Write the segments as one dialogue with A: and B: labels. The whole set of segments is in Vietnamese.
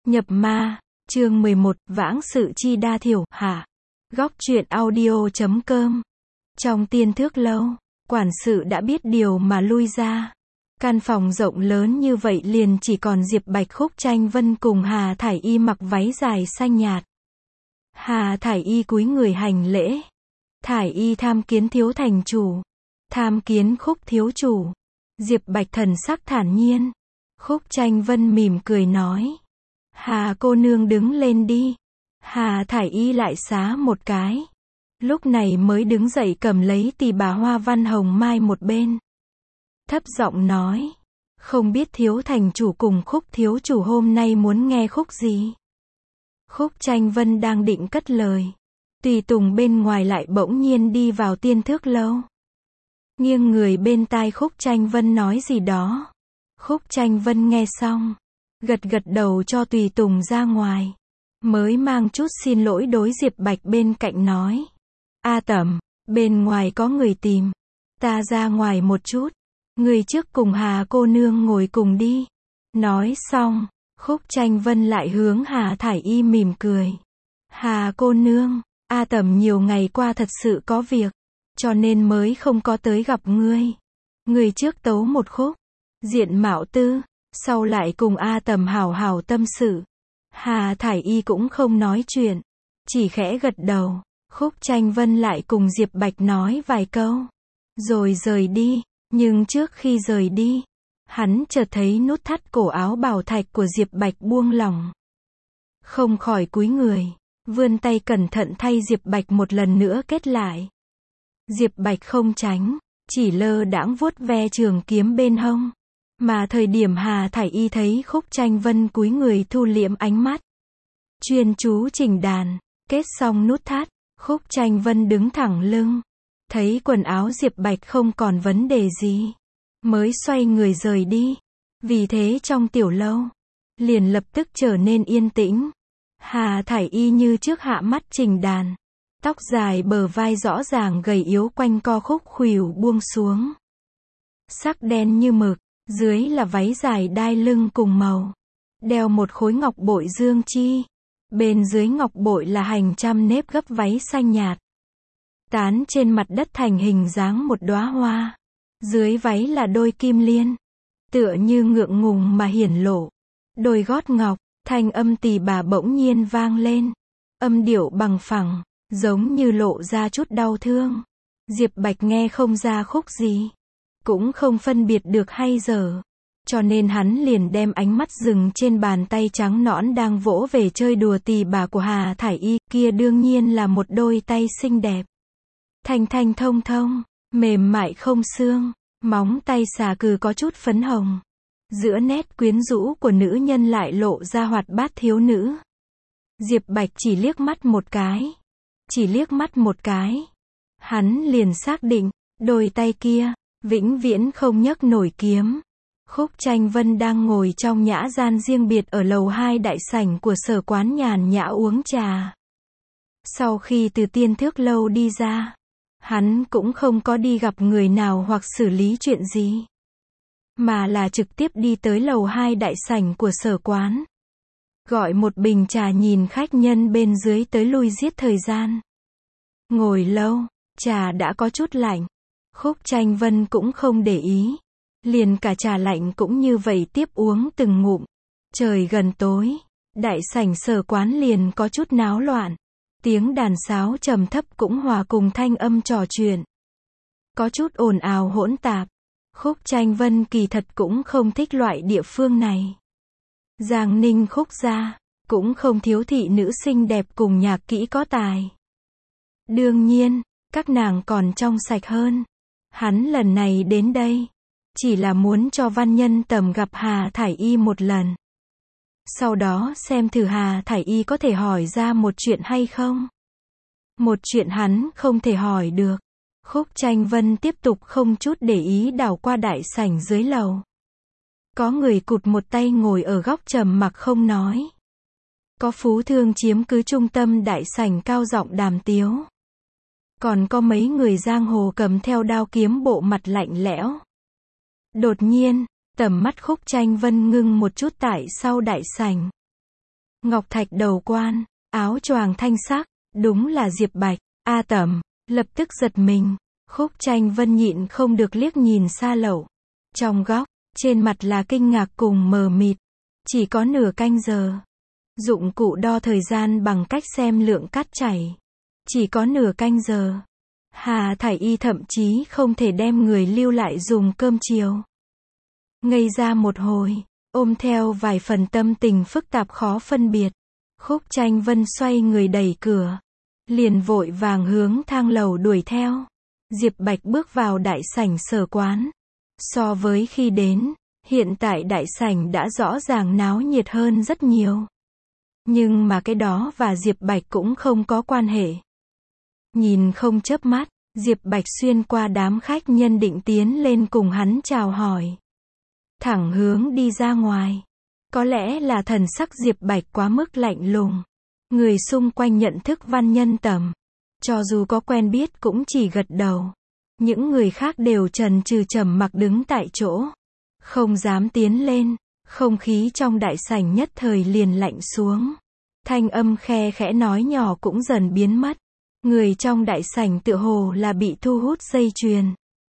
A: Nhập ma, chương 11, vãng sự chi đa thiểu, hạ. Góc truyện audio.com. Trong Tiên Thước Lâu, quản sự đã biết điều mà lui ra. Căn phòng rộng lớn như vậy liền chỉ còn Diệp Bạch, Khúc Tranh Vân cùng Hà Thải Y mặc váy dài xanh nhạt. Hà Thải Y cúi người hành lễ. Thải Y tham kiến thiếu thành chủ. Tham kiến Khúc thiếu chủ. Diệp Bạch thần sắc thản nhiên. Khúc Tranh Vân mỉm cười nói. Hà cô nương đứng lên đi. Hà Thải Y lại xá một cái. Lúc này mới đứng dậy cầm lấy tỳ bà hoa văn hồng mai một bên. Thấp giọng nói. Không biết thiếu thành chủ cùng Khúc thiếu chủ hôm nay muốn nghe khúc gì? Khúc Tranh Vân đang định cất lời. Tùy tùng bên ngoài lại bỗng nhiên đi vào Tiên Thước Lâu. Nghiêng người bên tai Khúc Tranh Vân nói gì đó. Khúc Tranh Vân nghe xong. Gật gật đầu cho tùy tùng ra ngoài. Mới mang chút xin lỗi đối Diệp Bạch bên cạnh nói. A Tẩm, bên ngoài có người tìm. Ta ra ngoài một chút. Người trước cùng Hà cô nương ngồi cùng đi. Nói xong, Khúc Tranh Vân lại hướng Hà Thải Y mỉm cười. Hà cô nương, A Tẩm nhiều ngày qua thật sự có việc. Cho nên mới không có tới gặp ngươi. Ngươi trước tấu một khúc. Diện mạo tư. Sau lại cùng A Tầm hảo hảo tâm sự. Hà Thải Y cũng không nói chuyện. Chỉ khẽ gật đầu. Khúc Tranh Vân lại cùng Diệp Bạch nói vài câu. Rồi rời đi. Nhưng trước khi rời đi, hắn chợt thấy nút thắt cổ áo bảo thạch của Diệp Bạch buông lỏng. Không khỏi cúi người. Vươn tay cẩn thận thay Diệp Bạch một lần nữa kết lại. Diệp Bạch không tránh. Chỉ lơ đãng vuốt ve trường kiếm bên hông. Mà thời điểm Hà Thải Y thấy Khúc Tranh Vân cúi người thu liễm ánh mắt. Chuyên chú chỉnh đàn, kết xong nút thắt, Khúc Tranh Vân đứng thẳng lưng. Thấy quần áo Diệp Bạch không còn vấn đề gì. Mới xoay người rời đi. Vì thế trong tiểu lâu, liền lập tức trở nên yên tĩnh. Hà Thải Y như trước hạ mắt chỉnh đàn. Tóc dài bờ vai rõ ràng gầy yếu quanh co khúc khuỷu buông xuống. Sắc đen như mực. Dưới là váy dài đai lưng cùng màu. Đeo một khối ngọc bội dương chi. Bên dưới ngọc bội là hành trăm nếp gấp váy xanh nhạt. Tán trên mặt đất thành hình dáng một đóa hoa. Dưới váy là đôi kim liên. Tựa như ngượng ngùng mà hiển lộ. Đôi gót ngọc, thanh âm tỳ bà bỗng nhiên vang lên. Âm điệu bằng phẳng, giống như lộ ra chút đau thương. Diệp Bạch nghe không ra khúc gì. Cũng không phân biệt được hay dở. Cho nên hắn liền đem ánh mắt dừng trên bàn tay trắng nõn đang vỗ về chơi đùa tỳ bà của Hà Thải Y. Kia đương nhiên là một đôi tay xinh đẹp. Thanh thanh thông thông, mềm mại không xương. Móng tay xà cừ có chút phấn hồng. Giữa nét quyến rũ của nữ nhân lại lộ ra hoạt bát thiếu nữ. Diệp Bạch chỉ liếc mắt một cái. Chỉ liếc mắt một cái. Hắn liền xác định, đôi tay kia vĩnh viễn không nhấc nổi kiếm. Khúc Tranh Vân đang ngồi trong nhã gian riêng biệt ở lầu 2 đại sảnh của sở quán nhàn nhã uống trà. Sau khi từ Tiên Thước Lâu đi ra, hắn cũng không có đi gặp người nào hoặc xử lý chuyện gì. Mà là trực tiếp đi tới lầu 2 đại sảnh của sở quán. Gọi một bình trà nhìn khách nhân bên dưới tới lui giết thời gian. Ngồi lâu, trà đã có chút lạnh. Khúc Tranh Vân cũng không để ý. Liền cả trà lạnh cũng như vậy tiếp uống từng ngụm. Trời gần tối. Đại sảnh sở quán liền có chút náo loạn. Tiếng đàn sáo trầm thấp cũng hòa cùng thanh âm trò chuyện. Có chút ồn ào hỗn tạp. Khúc Tranh Vân kỳ thật cũng không thích loại địa phương này. Giang Ninh Khúc gia cũng không thiếu thị nữ xinh đẹp cùng nhạc kỹ có tài. Đương nhiên, các nàng còn trong sạch hơn. Hắn lần này đến đây, chỉ là muốn cho văn nhân Tầm gặp Hà Thải Y một lần. Sau đó xem thử Hà Thải Y có thể hỏi ra một chuyện hay không. Một chuyện hắn không thể hỏi được. Khúc Tranh Vân tiếp tục không chút để ý đảo qua đại sảnh dưới lầu. Có người cụt một tay ngồi ở góc trầm mặc không nói. Có phú thương chiếm cứ trung tâm đại sảnh cao giọng đàm tiếu. Còn có mấy người giang hồ cầm theo đao kiếm bộ mặt lạnh lẽo. Đột nhiên, tầm mắt Khúc Tranh Vân ngưng một chút tại sau đại sảnh. ngọc thạch đầu quan, áo choàng thanh sắc, đúng là Diệp Bạch. A Tầm, lập tức giật mình, Khúc Tranh Vân nhịn không được liếc nhìn Sa Lậu. Trong góc, trên mặt là kinh ngạc cùng mờ mịt. Chỉ có nửa canh giờ. Dụng cụ đo thời gian bằng cách xem lượng cát chảy. Chỉ có nửa canh giờ. Hà Thải Y thậm chí không thể đem người lưu lại dùng cơm chiều. Ngây ra một hồi, ôm theo vài phần tâm tình phức tạp khó phân biệt. Khúc Tranh Vân xoay người đẩy cửa. Liền vội vàng hướng thang lầu đuổi theo. Diệp Bạch bước vào đại sảnh sở quán. So với khi đến, hiện tại đại sảnh đã rõ ràng náo nhiệt hơn rất nhiều. Nhưng mà cái đó và Diệp Bạch cũng không có quan hệ. Nhìn không chớp mắt, Diệp Bạch xuyên qua đám khách nhân định tiến lên cùng hắn chào hỏi. Thẳng hướng đi ra ngoài. Có lẽ là thần sắc Diệp Bạch quá mức lạnh lùng. Người xung quanh nhận thức Văn Nhân Tầm. Cho dù có quen biết cũng chỉ gật đầu. Những người khác đều trần trừ trầm mặc đứng tại chỗ. Không dám tiến lên. Không khí trong đại sảnh nhất thời liền lạnh xuống. Thanh âm khe khẽ nói nhỏ cũng dần biến mất. Người trong đại sảnh tựa hồ là bị thu hút dây chuyền.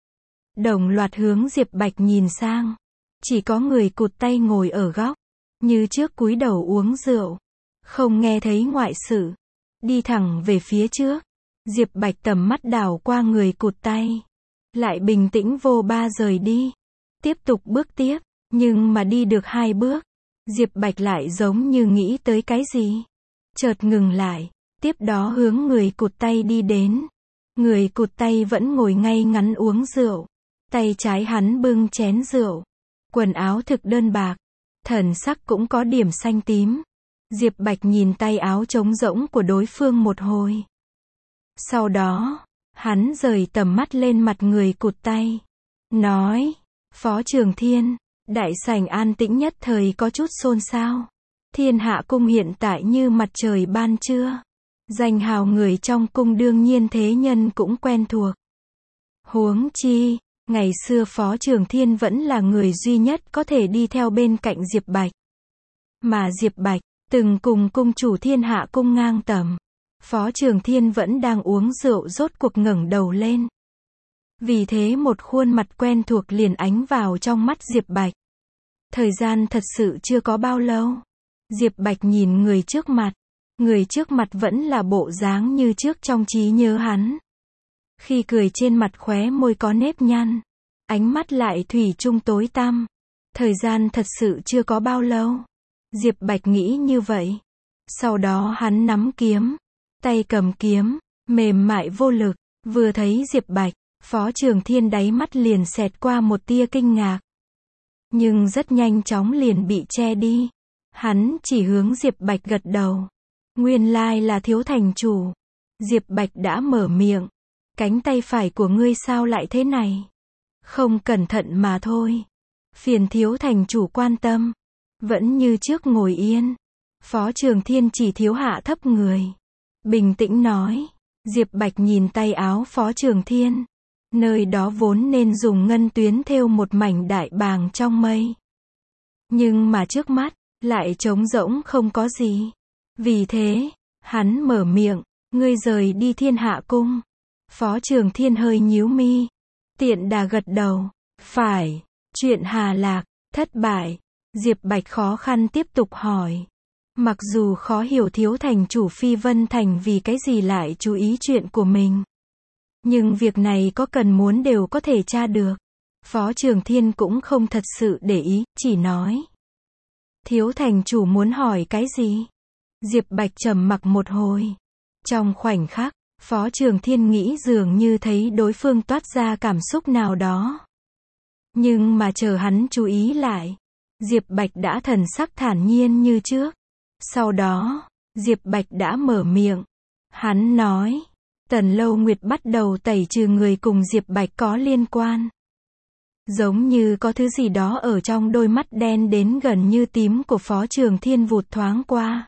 A: Đồng loạt hướng Diệp Bạch nhìn sang. Chỉ có người cụt tay ngồi ở góc. Như trước cúi đầu uống rượu. Không nghe thấy ngoại sự. Đi thẳng về phía trước. Diệp Bạch tầm mắt đảo qua người cụt tay. Lại bình tĩnh vô ba rời đi. Tiếp tục bước tiếp. Nhưng mà đi được 2 bước. Diệp Bạch lại giống như nghĩ tới cái gì. Chợt ngừng lại. Tiếp đó hướng người cụt tay đi đến. Người cụt tay vẫn ngồi ngay ngắn uống rượu. Tay trái hắn bưng chén rượu. Quần áo thực đơn bạc. Thần sắc cũng có điểm xanh tím. Diệp Bạch nhìn tay áo trống rỗng của đối phương một hồi. Sau đó, hắn rời tầm mắt lên mặt người cụt tay. Nói, Phó Trường Thiên, đại sảnh an tĩnh nhất thời có chút xôn xao. Thiên Hạ Cung hiện tại như mặt trời ban trưa. Danh hào người trong cung đương nhiên thế nhân cũng quen thuộc. Huống chi, ngày xưa Phó Trường Thiên vẫn là người duy nhất có thể đi theo bên cạnh Diệp Bạch. Mà Diệp Bạch, từng cùng cung chủ Thiên Hạ Cung ngang tầm. Phó Trường Thiên vẫn đang uống rượu rốt cuộc ngẩng đầu lên. Vì thế một khuôn mặt quen thuộc liền ánh vào trong mắt Diệp Bạch. Thời gian thật sự chưa có bao lâu. Diệp Bạch nhìn người trước mặt. Người trước mặt vẫn là bộ dáng như trước trong trí nhớ hắn. Khi cười trên mặt khóe môi có nếp nhăn. Ánh mắt lại thủy chung tối tăm. Thời gian thật sự chưa có bao lâu. Diệp Bạch nghĩ như vậy. Sau đó hắn nắm kiếm. Tay cầm kiếm. Mềm mại vô lực. Vừa thấy Diệp Bạch. Phó Trường Thiên đáy mắt liền xẹt qua một tia kinh ngạc. Nhưng rất nhanh chóng liền bị che đi. Hắn chỉ hướng Diệp Bạch gật đầu. Nguyên lai là Thiếu thành chủ. Diệp Bạch đã mở miệng. Cánh tay phải của ngươi sao lại thế này? Không cẩn thận mà thôi. Phiền Thiếu thành chủ quan tâm. Vẫn như trước ngồi yên. Phó Trường Thiên chỉ thiếu hạ thấp người. Bình tĩnh nói. Diệp Bạch nhìn tay áo Phó Trường Thiên. Nơi đó vốn nên dùng ngân tuyến thêu một mảnh đại bàng trong mây. Nhưng mà trước mắt, lại trống rỗng không có gì. Vì thế, hắn mở miệng, ngươi rời đi Thiên Hạ Cung. Phó Trường Thiên hơi nhíu mi. Tiện đà gật đầu. Phải, chuyện Hà Lạc, thất bại. Diệp Bạch khó khăn tiếp tục hỏi. Mặc dù khó hiểu Thiếu thành chủ Phi Vân Thành vì cái gì lại chú ý chuyện của mình. Nhưng việc này có cần muốn đều có thể tra được. Phó Trường Thiên cũng không thật sự để ý, chỉ nói. Thiếu thành chủ muốn hỏi cái gì? Diệp Bạch trầm mặc một hồi. Trong khoảnh khắc, Phó Trường Thiên nghĩ dường như thấy đối phương toát ra cảm xúc nào đó. Nhưng mà chờ hắn chú ý lại. Diệp Bạch đã thần sắc thản nhiên như trước. Sau đó, Diệp Bạch đã mở miệng. Hắn nói. Tần Lâu Nguyệt bắt đầu tẩy trừ người cùng Diệp Bạch có liên quan. Giống như có thứ gì đó ở trong đôi mắt đen đến gần như tím của Phó Trường Thiên vụt thoáng qua.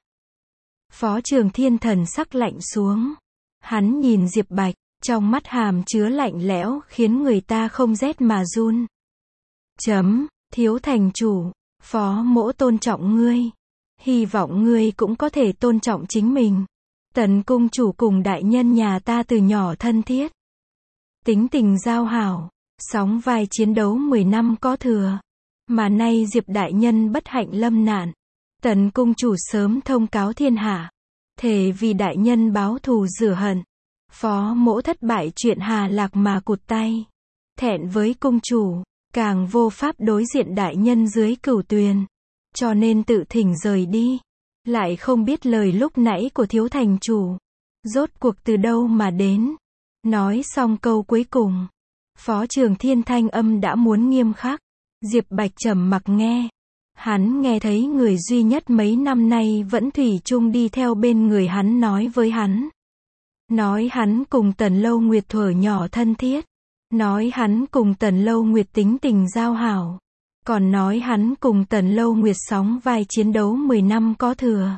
A: Phó Trường Thiên thần sắc lạnh xuống. Hắn nhìn Diệp Bạch, trong mắt hàm chứa lạnh lẽo khiến người ta không rét mà run. Thiếu thành chủ, Phó mỗ tôn trọng ngươi. Hy vọng ngươi cũng có thể tôn trọng chính mình. Tần cung chủ cùng đại nhân nhà ta từ nhỏ thân thiết. Tính tình giao hảo, sóng vai chiến đấu 10 năm có thừa. Mà nay Diệp đại nhân bất hạnh lâm nạn. Tần cung chủ sớm thông cáo thiên hạ. Thề vì đại nhân báo thù rửa hận. Phó mỗ thất bại chuyện Hà Lạc mà cụt tay. Thẹn với cung chủ, càng vô pháp đối diện đại nhân dưới cửu tuyền. Cho nên tự thỉnh rời đi. Lại không biết lời lúc nãy của thiếu thành chủ. Rốt cuộc từ đâu mà đến. Nói xong câu cuối cùng. Phó Trường Thiên thanh âm đã muốn nghiêm khắc. Diệp Bạch trầm mặc nghe. Hắn nghe thấy người duy nhất mấy năm nay vẫn thủy chung đi theo bên người hắn nói với hắn. Nói hắn cùng Tần Lâu Nguyệt thuở nhỏ thân thiết. Nói hắn cùng Tần Lâu Nguyệt tính tình giao hảo. Còn nói hắn cùng Tần Lâu Nguyệt sóng vai chiến đấu 10 năm có thừa.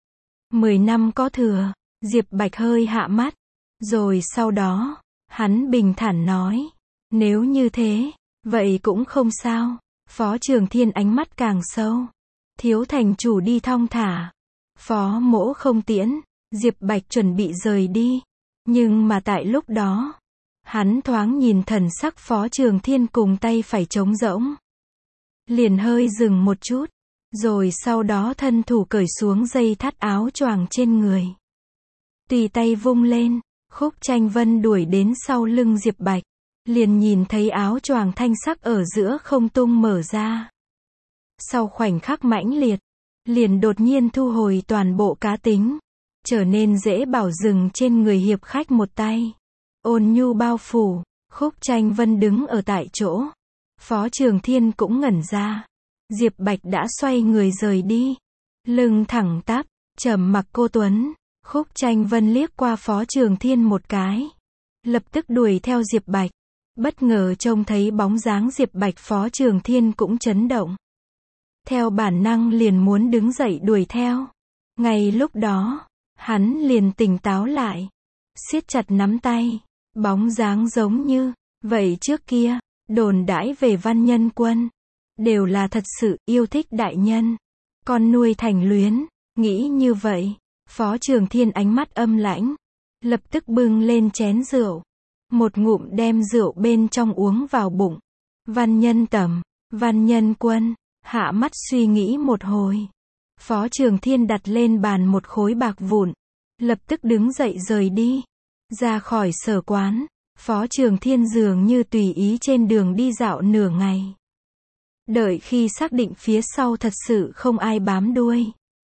A: 10 năm có thừa, Diệp Bạch hơi hạ mắt. Rồi sau đó, hắn bình thản nói. Nếu như thế, vậy cũng không sao. Phó Trường Thiên ánh mắt càng sâu. Thiếu thành chủ đi thong thả. Phó mỗ không tiễn. Diệp Bạch chuẩn bị rời đi. Nhưng mà tại lúc đó, hắn thoáng nhìn thần sắc Phó Trường Thiên cùng tay phải trống rỗng. Liền hơi dừng một chút. Rồi sau đó thân thủ cởi xuống dây thắt áo choàng trên người. Tùy tay vung lên, Khúc Tranh Vân đuổi đến sau lưng Diệp Bạch. Liền nhìn thấy áo choàng thanh sắc ở giữa không tung mở ra. Sau khoảnh khắc mãnh liệt, liền đột nhiên thu hồi toàn bộ cá tính. Trở nên dễ bảo dừng trên người hiệp khách một tay. Ôn nhu bao phủ, Khúc Tranh Vân đứng ở tại chỗ. Phó Trường Thiên cũng ngẩn ra. Diệp Bạch đã xoay người rời đi. Lưng thẳng tắp, trầm mặc cô Tuấn. Khúc Tranh Vân liếc qua Phó Trường Thiên một cái. Lập tức đuổi theo Diệp Bạch. Bất ngờ trông thấy bóng dáng Diệp Bạch, Phó Trường Thiên cũng chấn động. Theo bản năng liền muốn đứng dậy đuổi theo. Ngay lúc đó, hắn liền tỉnh táo lại. Siết chặt nắm tay. Bóng dáng giống như, vậy trước kia, đồn đãi về Văn Nhân Quân. Đều là thật sự yêu thích đại nhân. Con nuôi thành luyến. Nghĩ như vậy, Phó Trường Thiên ánh mắt âm lãnh. Lập tức bưng lên chén rượu. Một ngụm đem rượu bên trong uống vào bụng. Văn Nhân Tẩm, Văn Nhân Quân, hạ mắt suy nghĩ một hồi. Phó Trường Thiên đặt lên bàn một khối bạc vụn. Lập tức đứng dậy rời đi. Ra khỏi sở quán, Phó Trường Thiên dường như tùy ý trên đường đi dạo nửa ngày. Đợi khi xác định phía sau thật sự không ai bám đuôi.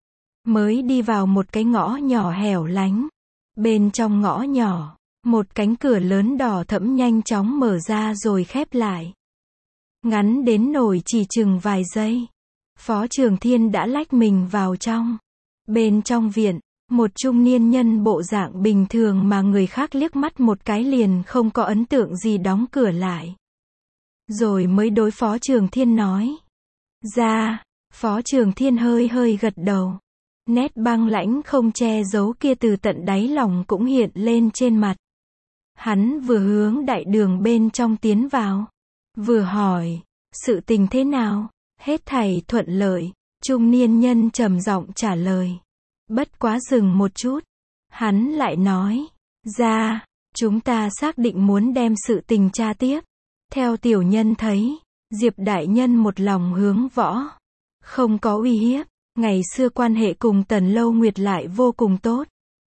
A: Mới đi vào một cái ngõ nhỏ hẻo lánh. Bên trong ngõ nhỏ, một cánh cửa lớn đỏ thẫm nhanh chóng mở ra rồi khép lại. Ngắn đến nổi chỉ chừng vài giây. Phó Trường Thiên đã lách mình vào trong. Bên trong viện, một trung niên nhân bộ dạng bình thường mà người khác liếc mắt một cái liền không có ấn tượng gì đóng cửa lại. Rồi mới đối Phó Trường Thiên nói. Ra, Phó Trường Thiên hơi gật đầu. Nét băng lãnh không che giấu kia từ tận đáy lòng cũng hiện lên trên mặt. Hắn vừa hướng đại đường bên trong tiến vào. Vừa hỏi, sự tình thế nào? Hết thảy thuận lợi. Trung niên nhân trầm giọng trả lời. Bất quá dừng một chút. Hắn lại nói. Ra, chúng ta xác định muốn đem sự tình tra tiếp. Theo tiểu nhân thấy, Diệp đại nhân một lòng hướng võ. Không có uy hiếp. Ngày xưa quan hệ cùng Tần Lâu Nguyệt lại vô cùng tốt.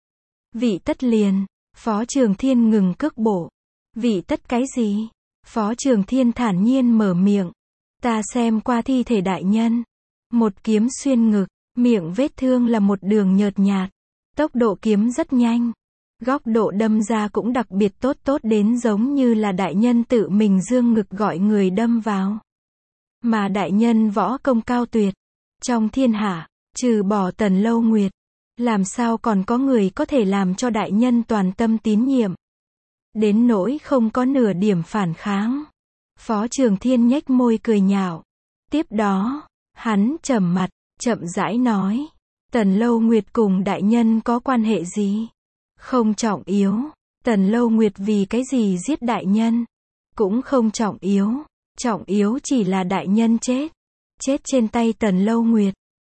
A: Vị tất liền. Phó Trường Thiên ngừng cước bộ. Vị tất cái gì? Phó Trường Thiên thản nhiên mở miệng. Ta xem qua thi thể đại nhân. Một kiếm xuyên ngực. Miệng vết thương là một đường nhợt nhạt. Tốc độ kiếm rất nhanh. Góc độ đâm ra cũng đặc biệt tốt đến giống như là đại nhân tự mình dương ngực gọi người đâm vào. Mà đại nhân võ công cao tuyệt. Trong thiên hạ, trừ bỏ Tần Lâu Nguyệt, làm sao còn có người có thể làm cho đại nhân toàn tâm tín nhiệm. Đến nỗi không có nửa điểm phản kháng. Phó Trường Thiên nhếch môi cười nhạo. Tiếp đó, hắn trầm mặt, chậm rãi nói. Tần Lâu Nguyệt cùng đại nhân có quan hệ gì? Không trọng yếu. Tần Lâu Nguyệt vì cái gì giết đại nhân? Cũng không trọng yếu. Trọng yếu chỉ là đại nhân chết. Chết trên tay Tần Lâu Nguyệt.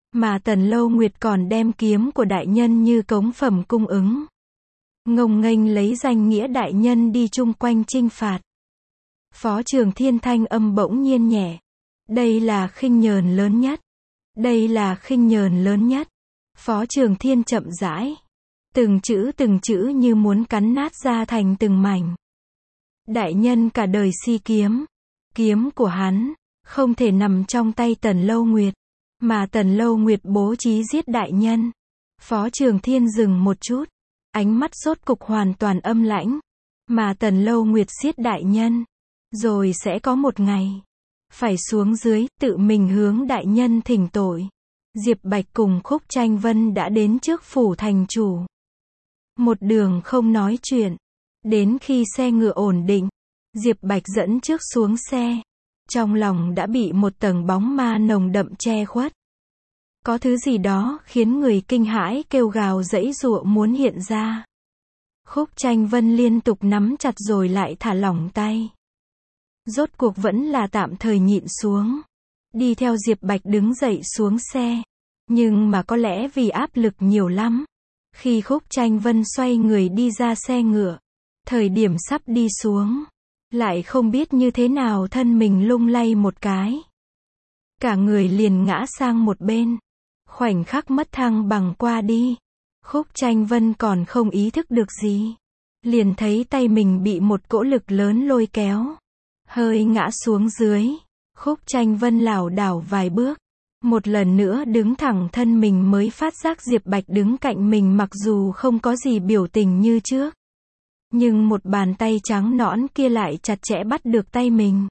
A: Mà Tần Lâu Nguyệt còn đem kiếm của đại nhân như cống phẩm cung ứng. Ngông nghênh lấy danh nghĩa đại nhân đi chung quanh chinh phạt. Phó Trường Thiên thanh âm bỗng nhiên nhẹ. Đây là khinh nhờn lớn nhất. Đây là khinh nhờn lớn nhất. Phó Trường Thiên chậm rãi. Từng chữ như muốn cắn nát ra thành từng mảnh. Đại nhân cả đời si kiếm. Kiếm của hắn, không thể nằm trong tay Tần Lâu Nguyệt. Mà Tần Lâu Nguyệt bố trí giết đại nhân. Phó Trường Thiên dừng một chút. Ánh mắt rốt cục hoàn toàn âm lãnh. Mà Tần Lâu Nguyệt giết đại nhân. Rồi sẽ có một ngày. Phải xuống dưới, tự mình hướng đại nhân thỉnh tội. Diệp Bạch cùng Khúc Tranh Vân đã đến trước phủ thành chủ. Một đường không nói chuyện. Đến khi xe ngựa ổn định, Diệp Bạch dẫn trước xuống xe. Trong lòng đã bị một tầng bóng ma nồng đậm che khuất. Có thứ gì đó khiến người kinh hãi kêu gào giãy giụa muốn hiện ra. Khúc Tranh Vân liên tục nắm chặt rồi lại thả lỏng tay. Rốt cuộc vẫn là tạm thời nhịn xuống. Đi theo Diệp Bạch đứng dậy xuống xe. Nhưng mà có lẽ vì áp lực nhiều lắm. Khi Khúc Tranh Vân xoay người đi ra xe ngựa. Thời điểm sắp đi xuống. Lại không biết như thế nào thân mình lung lay một cái. Cả người liền ngã sang một bên. Khoảnh khắc mất thăng bằng qua đi. Khúc Tranh Vân còn không ý thức được gì. Liền thấy tay mình bị một cỗ lực lớn lôi kéo. Hơi ngã xuống dưới. Khúc Tranh Vân lảo đảo vài bước. Một lần nữa đứng thẳng thân mình mới phát giác Diệp Bạch đứng cạnh mình mặc dù không có gì biểu tình như trước. Nhưng một bàn tay trắng nõn kia lại chặt chẽ bắt được tay mình.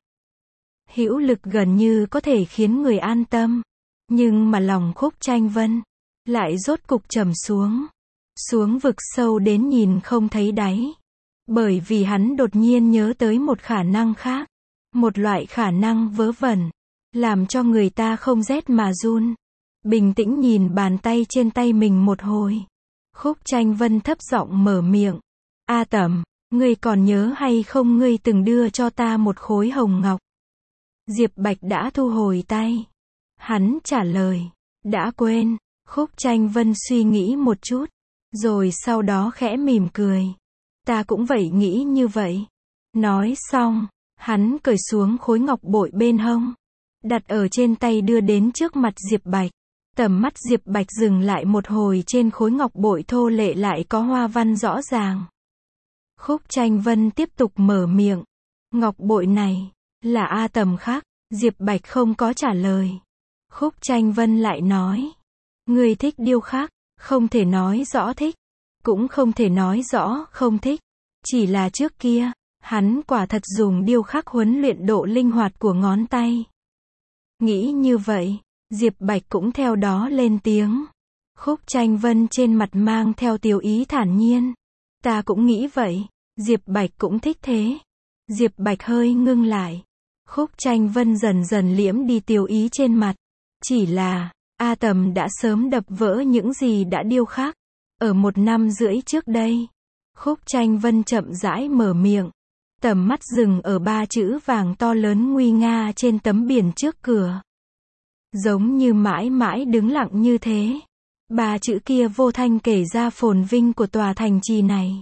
A: Hữu lực gần như có thể khiến người an tâm. Nhưng mà lòng Khúc Tranh Vân lại rốt cục trầm xuống. Xuống vực sâu đến nhìn không thấy đáy. Bởi vì hắn đột nhiên nhớ tới một khả năng khác. Một loại khả năng vớ vẩn. Làm cho người ta không rét mà run. Bình tĩnh nhìn bàn tay trên tay mình một hồi. Khúc Tranh Vân thấp giọng mở miệng. A Tẩm, ngươi còn nhớ hay không ngươi từng đưa cho ta một khối hồng ngọc? Diệp Bạch đã thu hồi tay. Hắn trả lời. Đã quên. Khúc Tranh Vân suy nghĩ một chút. Rồi sau đó khẽ mỉm cười. Ta cũng vậy nghĩ như vậy. Nói xong, hắn cởi xuống khối ngọc bội bên hông. Đặt ở trên tay đưa đến trước mặt Diệp Bạch. Tầm mắt Diệp Bạch dừng lại một hồi trên khối ngọc bội thô lệ lại có hoa văn rõ ràng. Khúc Tranh Vân tiếp tục mở miệng. Ngọc bội này, là A Tầm khắc. Diệp Bạch không có trả lời. Khúc Tranh Vân lại nói. Ngươi thích điêu khắc, không thể nói rõ thích. Cũng không thể nói rõ không thích. Chỉ là trước kia, hắn quả thật dùng điêu khắc huấn luyện độ linh hoạt của ngón tay. Nghĩ như vậy, Diệp Bạch cũng theo đó lên tiếng. Khúc Tranh Vân trên mặt mang theo tiêu ý thản nhiên. Ta cũng nghĩ vậy. Diệp Bạch cũng thích thế. Diệp Bạch hơi ngưng lại. Khúc Tranh Vân dần dần liễm đi tiêu ý trên mặt. Chỉ là, A Tầm đã sớm đập vỡ những gì đã điêu khắc. Ở 1 năm rưỡi trước đây. Khúc Tranh Vân chậm rãi mở miệng. Tầm mắt dừng ở 3 chữ vàng to lớn nguy nga trên tấm biển trước cửa. Giống như mãi mãi đứng lặng như thế. 3 chữ kia vô thanh kể ra phồn vinh của tòa thành trì này.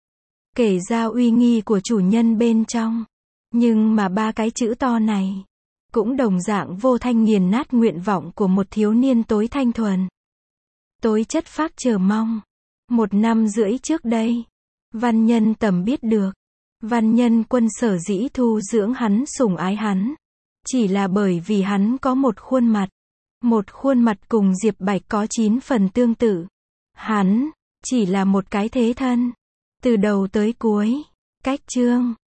A: Kể ra uy nghi của chủ nhân bên trong. Nhưng mà 3 cái chữ to này cũng đồng dạng vô thanh nghiền nát nguyện vọng của một thiếu niên tối thanh thuần. Tối chất phác chờ mong. 1 năm rưỡi trước đây, Văn Nhân Tầm biết được. Văn Nhân Quân sở dĩ thu dưỡng hắn sủng ái hắn. Chỉ là bởi vì hắn có một khuôn mặt. Một khuôn mặt cùng Diệp Bạch có 9 phần tương tự. Hắn chỉ là một cái thế thân. Từ đầu tới cuối. Cách chương